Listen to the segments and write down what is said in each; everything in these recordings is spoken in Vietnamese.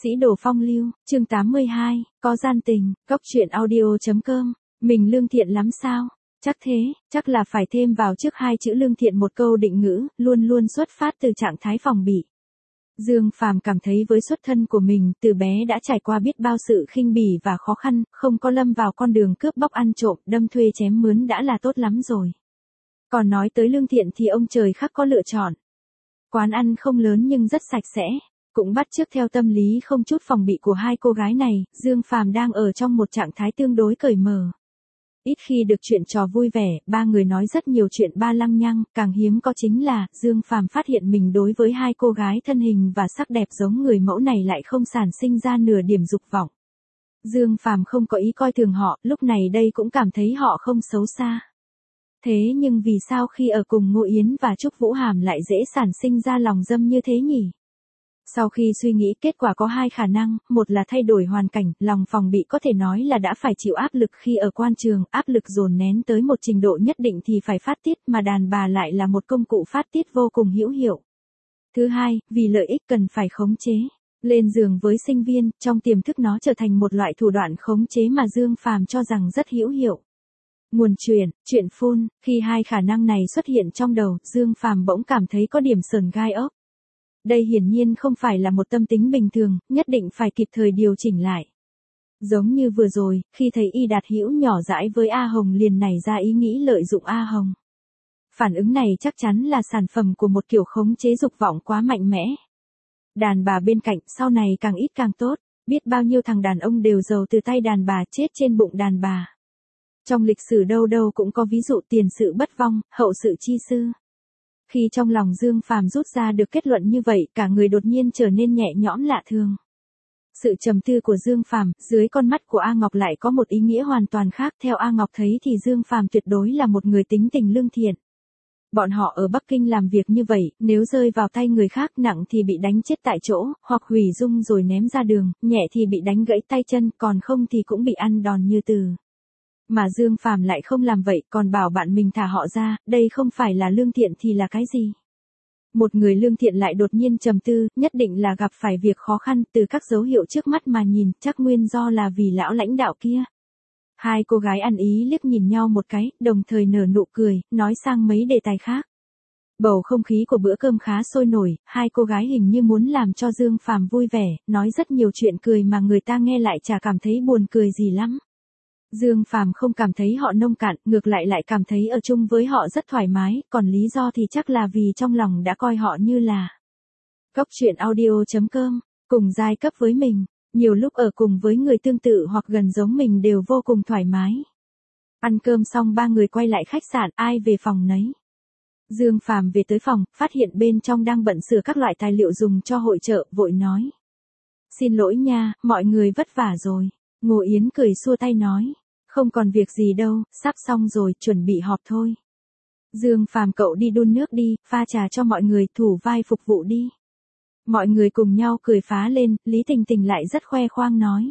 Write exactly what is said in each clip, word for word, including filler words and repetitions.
Sĩ đồ phong lưu, chương tám mươi hai, có gian tình, góc truyện audio.com, mình lương thiện lắm sao? Chắc thế, chắc là phải thêm vào trước hai chữ lương thiện một câu định ngữ, luôn luôn xuất phát từ trạng thái phòng bị. Dương Phàm cảm thấy với xuất thân của mình, từ bé đã trải qua biết bao sự khinh bỉ và khó khăn, không có lâm vào con đường cướp bóc ăn trộm, đâm thuê chém mướn đã là tốt lắm rồi. Còn nói tới lương thiện thì ông trời khắc có lựa chọn. Quán ăn không lớn nhưng rất sạch sẽ. Cũng bắt chước theo tâm lý không chút phòng bị của hai cô gái này, Dương Phàm đang ở trong một trạng thái tương đối cởi mở. Ít khi được chuyện trò vui vẻ, ba người nói rất nhiều chuyện ba lăng nhăng, càng hiếm có chính là, Dương Phàm phát hiện mình đối với hai cô gái thân hình và sắc đẹp giống người mẫu này lại không sản sinh ra nửa điểm dục vọng. Dương Phàm không có ý coi thường họ, lúc này đây cũng cảm thấy họ không xấu xa. Thế nhưng vì sao khi ở cùng Ngô Yến và Trúc Vũ Hàm lại dễ sản sinh ra lòng dâm như thế nhỉ? Sau khi suy nghĩ kết quả có hai khả năng, một là thay đổi hoàn cảnh, lòng phòng bị có thể nói là đã phải chịu áp lực khi ở quan trường, áp lực dồn nén tới một trình độ nhất định thì phải phát tiết, mà đàn bà lại là một công cụ phát tiết vô cùng hữu hiệu. Thứ hai, vì lợi ích cần phải khống chế. Lên giường với sinh viên, trong tiềm thức nó trở thành một loại thủ đoạn khống chế mà Dương Phàm cho rằng rất hữu hiệu. Nguồn chuyện, chuyện phun, khi hai khả năng này xuất hiện trong đầu, Dương Phàm bỗng cảm thấy có điểm sờn gai ốc. Đây hiển nhiên không phải là một tâm tính bình thường, nhất định phải kịp thời điều chỉnh lại. Giống như vừa rồi, khi thấy Y Đạt Hữu nhỏ dãi với A Hồng liền nảy ra ý nghĩ lợi dụng A Hồng. Phản ứng này chắc chắn là sản phẩm của một kiểu khống chế dục vọng quá mạnh mẽ. Đàn bà bên cạnh sau này càng ít càng tốt, biết bao nhiêu thằng đàn ông đều giàu từ tay đàn bà chết trên bụng đàn bà. Trong lịch sử đâu đâu cũng có ví dụ tiền sự bất vong, hậu sự chi sư. Khi trong lòng Dương Phàm rút ra được kết luận như vậy, cả người đột nhiên trở nên nhẹ nhõm lạ thường. Sự trầm tư của Dương Phàm, dưới con mắt của A Ngọc lại có một ý nghĩa hoàn toàn khác, theo A Ngọc thấy thì Dương Phàm tuyệt đối là một người tính tình lương thiện. Bọn họ ở Bắc Kinh làm việc như vậy, nếu rơi vào tay người khác nặng thì bị đánh chết tại chỗ, hoặc hủy dung rồi ném ra đường, nhẹ thì bị đánh gãy tay chân, còn không thì cũng bị ăn đòn như từ. Mà Dương Phàm lại không làm vậy, còn bảo bạn mình thả họ ra, đây không phải là lương thiện thì là cái gì? Một người lương thiện lại đột nhiên trầm tư, nhất định là gặp phải việc khó khăn, từ các dấu hiệu trước mắt mà nhìn, chắc nguyên do là vì lão lãnh đạo kia. Hai cô gái ăn ý liếc nhìn nhau một cái, đồng thời nở nụ cười, nói sang mấy đề tài khác. Bầu không khí của bữa cơm khá sôi nổi, hai cô gái hình như muốn làm cho Dương Phàm vui vẻ, nói rất nhiều chuyện cười mà người ta nghe lại chả cảm thấy buồn cười gì lắm. Dương Phàm không cảm thấy họ nông cạn, ngược lại lại cảm thấy ở chung với họ rất thoải mái, còn lý do thì chắc là vì trong lòng đã coi họ như là góc truyện audio.com, cùng giai cấp với mình, nhiều lúc ở cùng với người tương tự hoặc gần giống mình đều vô cùng thoải mái. Ăn cơm xong ba người quay lại khách sạn, ai về phòng nấy. Dương Phàm về tới phòng, phát hiện bên trong đang bận sửa các loại tài liệu dùng cho hội chợ, vội nói. Xin lỗi nha, mọi người vất vả rồi. Ngô Yến cười xua tay nói. Không còn việc gì đâu, sắp xong rồi, chuẩn bị họp thôi. Dương Phàm cậu đi đun nước đi, pha trà cho mọi người, thủ vai phục vụ đi. Mọi người cùng nhau cười phá lên, Lý Tình Tình lại rất khoe khoang nói.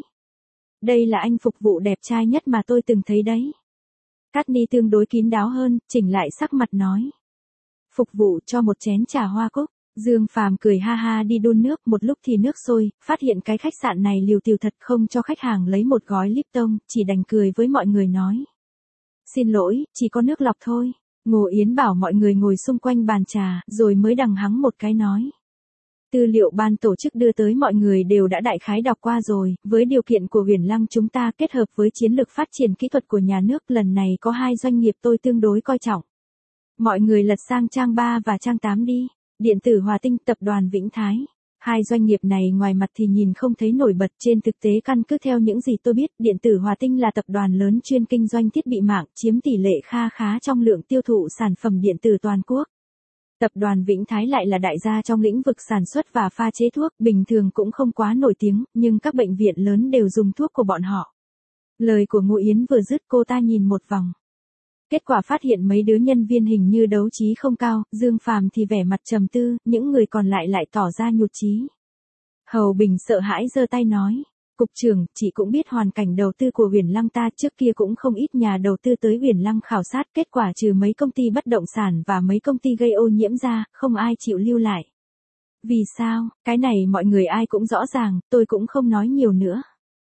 Đây là anh phục vụ đẹp trai nhất mà tôi từng thấy đấy. Cát Ni tương đối kín đáo hơn, chỉnh lại sắc mặt nói. Phục vụ cho một chén trà hoa cúc. Dương Phàm cười ha ha đi đun nước, một lúc thì nước sôi, phát hiện cái khách sạn này liều tiều thật, không cho khách hàng lấy một gói Lipton, chỉ đành cười với mọi người nói. Xin lỗi, chỉ có nước lọc thôi. Ngô Yến bảo mọi người ngồi xung quanh bàn trà, rồi mới đằng hắng một cái nói. Tư liệu ban tổ chức đưa tới mọi người đều đã đại khái đọc qua rồi, với điều kiện của Huyền Lăng chúng ta kết hợp với chiến lược phát triển kỹ thuật của nhà nước, lần này có hai doanh nghiệp tôi tương đối coi trọng. Mọi người lật sang trang ba và trang tám đi. Điện tử Hòa Tinh, tập đoàn Vĩnh Thái. Hai doanh nghiệp này ngoài mặt thì nhìn không thấy nổi bật, trên thực tế căn cứ theo những gì tôi biết, Điện tử Hòa Tinh là tập đoàn lớn chuyên kinh doanh thiết bị mạng, chiếm tỷ lệ kha khá trong lượng tiêu thụ sản phẩm điện tử toàn quốc. Tập đoàn Vĩnh Thái lại là đại gia trong lĩnh vực sản xuất và pha chế thuốc, bình thường cũng không quá nổi tiếng, nhưng các bệnh viện lớn đều dùng thuốc của bọn họ. Lời của Ngô Yến vừa dứt cô ta nhìn một vòng. Kết quả phát hiện mấy đứa nhân viên hình như đấu trí không cao, Dương Phàm thì vẻ mặt trầm tư, những người còn lại lại tỏ ra nhụt chí. Hầu Bình sợ hãi giơ tay nói, Cục trưởng, chị cũng biết hoàn cảnh đầu tư của Huyền Lăng ta, trước kia cũng không ít nhà đầu tư tới Huyền Lăng khảo sát, kết quả trừ mấy công ty bất động sản và mấy công ty gây ô nhiễm ra, không ai chịu lưu lại. Vì sao, cái này mọi người ai cũng rõ ràng, tôi cũng không nói nhiều nữa.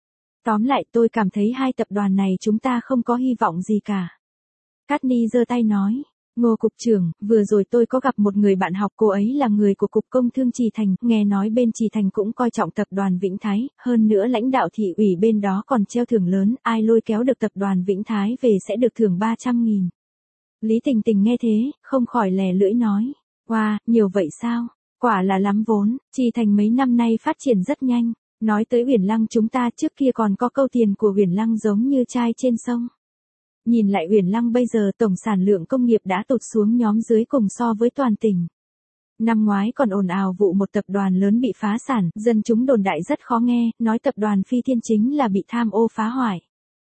Tóm lại tôi cảm thấy hai tập đoàn này chúng ta không có hy vọng gì cả. Katni giơ tay nói. Ngô cục trưởng, vừa rồi tôi có gặp một người bạn học, cô ấy là người của Cục Công Thương Trì Thành, nghe nói bên Trì Thành cũng coi trọng tập đoàn Vĩnh Thái, hơn nữa lãnh đạo thị ủy bên đó còn treo thưởng lớn, ai lôi kéo được tập đoàn Vĩnh Thái về sẽ được thưởng ba trăm nghìn. Lý Tình Tình nghe thế, không khỏi lè lưỡi nói. Wow, nhiều vậy sao? Quả là lắm vốn, Trì Thành mấy năm nay phát triển rất nhanh. Nói tới Uyển Lăng chúng ta trước kia còn có câu tiền của Uyển Lăng giống như trai trên sông. Nhìn lại Uyển Lăng bây giờ tổng sản lượng công nghiệp đã tụt xuống nhóm dưới cùng so với toàn tỉnh. Năm ngoái còn ồn ào vụ một tập đoàn lớn bị phá sản, dân chúng đồn đại rất khó nghe, nói tập đoàn Phi Thiên chính là bị tham ô phá hoại.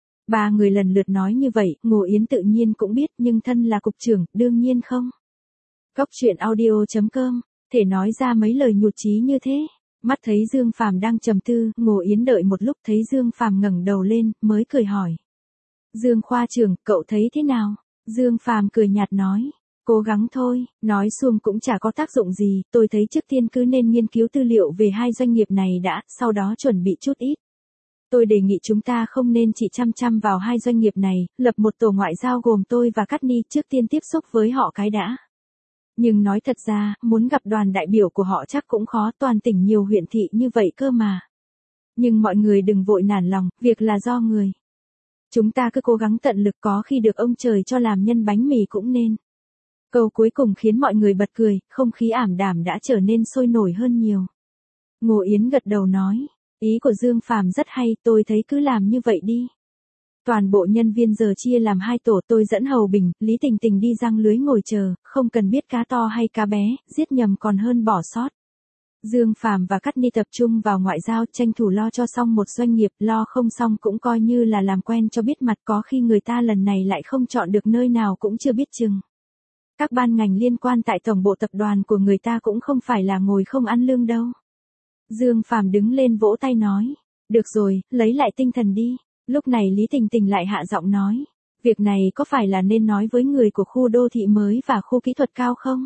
Ba người lần lượt nói như vậy, Ngô Yến tự nhiên cũng biết nhưng thân là cục trưởng, đương nhiên không. Góc truyện audio chấm com, thể nói ra mấy lời nhụt chí như thế. Mắt thấy Dương Phàm đang trầm tư, Ngô Yến đợi một lúc thấy Dương Phàm ngẩng đầu lên, mới cười hỏi. Dương khoa trưởng, cậu thấy thế nào? Dương Phàm cười nhạt nói. Cố gắng thôi, nói xuông cũng chả có tác dụng gì, tôi thấy trước tiên cứ nên nghiên cứu tư liệu về hai doanh nghiệp này đã, sau đó chuẩn bị chút ít. Tôi đề nghị chúng ta không nên chỉ chăm chăm vào hai doanh nghiệp này, lập một tổ ngoại giao gồm tôi và Katni trước tiên tiếp xúc với họ cái đã. Nhưng nói thật ra, muốn gặp đoàn đại biểu của họ chắc cũng khó, toàn tỉnh nhiều huyện thị như vậy cơ mà. Nhưng mọi người đừng vội nản lòng, việc là do người. Chúng ta cứ cố gắng tận lực, có khi được ông trời cho làm nhân bánh mì cũng nên. Câu cuối cùng khiến mọi người bật cười, không khí ảm đạm đã trở nên sôi nổi hơn nhiều. Ngô Yến gật đầu nói, ý của Dương Phàm rất hay, tôi thấy cứ làm như vậy đi. Toàn bộ nhân viên giờ chia làm hai tổ, tôi dẫn Hầu Bình, Lý Tình Tình đi giăng lưới ngồi chờ, không cần biết cá to hay cá bé, giết nhầm còn hơn bỏ sót. Dương Phàm và Katni tập trung vào ngoại giao, tranh thủ lo cho xong một doanh nghiệp, lo không xong cũng coi như là làm quen cho biết mặt, có khi người ta lần này lại không chọn được nơi nào cũng chưa biết chừng. Các ban ngành liên quan tại tổng bộ tập đoàn của người ta cũng không phải là ngồi không ăn lương đâu. Dương Phàm đứng lên vỗ tay nói, được rồi, lấy lại tinh thần đi. Lúc này Lý Tình Tình lại hạ giọng nói, việc này có phải là nên nói với người của khu đô thị mới và khu kỹ thuật cao không?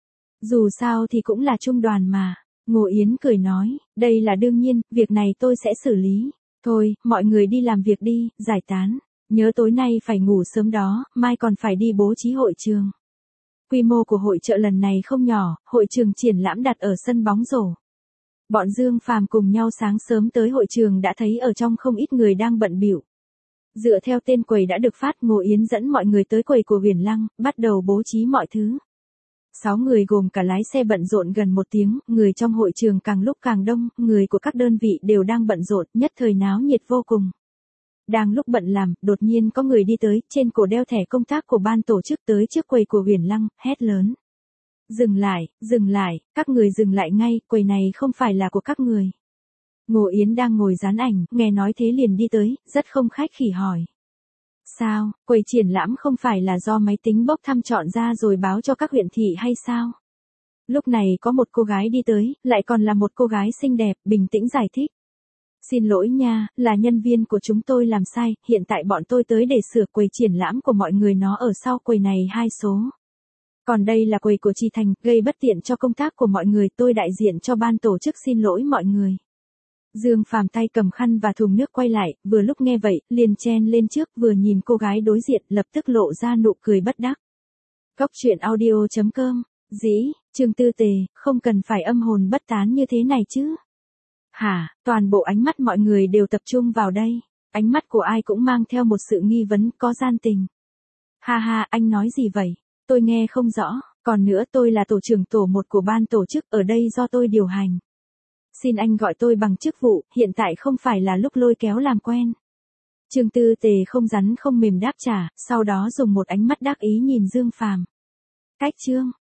Dù sao thì cũng là trung đoàn mà. Ngô Yến cười nói, đây là đương nhiên, việc này tôi sẽ xử lý. Thôi, mọi người đi làm việc đi, giải tán. Nhớ tối nay phải ngủ sớm đó, mai còn phải đi bố trí hội trường. Quy mô của hội chợ lần này không nhỏ, hội trường triển lãm đặt ở sân bóng rổ. Bọn Dương Phàm cùng nhau sáng sớm tới hội trường đã thấy ở trong không ít người đang bận bịu. Dựa theo tên quầy đã được phát, Ngô Yến dẫn mọi người tới quầy của Uyển Lăng, bắt đầu bố trí mọi thứ. Sáu người gồm cả lái xe bận rộn gần một tiếng, người trong hội trường càng lúc càng đông, người của các đơn vị đều đang bận rộn, nhất thời náo nhiệt vô cùng. Đang lúc bận làm, đột nhiên có người đi tới, trên cổ đeo thẻ công tác của ban tổ chức tới trước quầy của Uyển Lăng, hét lớn. Dừng lại, dừng lại, các người dừng lại ngay, quầy này không phải là của các người. Ngô Yến đang ngồi dán ảnh, nghe nói thế liền đi tới, rất không khách khí hỏi. Sao, quầy triển lãm không phải là do máy tính bốc thăm chọn ra rồi báo cho các huyện thị hay sao? Lúc này có một cô gái đi tới, lại còn là một cô gái xinh đẹp, bình tĩnh giải thích. Xin lỗi nha, là nhân viên của chúng tôi làm sai, hiện tại bọn tôi tới để sửa quầy triển lãm của mọi người, nó ở sau quầy này hai số. Còn đây là quầy của Trì Thành, gây bất tiện cho công tác của mọi người, tôi đại diện cho ban tổ chức xin lỗi mọi người. Dương Phàm tay cầm khăn và thùng nước quay lại, vừa lúc nghe vậy, liền chen lên trước, vừa nhìn cô gái đối diện, lập tức lộ ra nụ cười bất đắc. Góc truyện audio chấm com, dĩ, Trương Tư Tề, không cần phải âm hồn bất tán như thế này chứ. Hả, toàn bộ ánh mắt mọi người đều tập trung vào đây, ánh mắt của ai cũng mang theo một sự nghi vấn, có gian tình. Ha ha, anh nói gì vậy? Tôi nghe không rõ, còn nữa tôi là tổ trưởng tổ một của ban tổ chức, ở đây do tôi điều hành. Xin anh gọi tôi bằng chức vụ, hiện tại không phải là lúc lôi kéo làm quen. Trương Tư Tề không rắn không mềm đáp trả, sau đó dùng một ánh mắt đắc ý nhìn Dương Phàm. Cách Trương,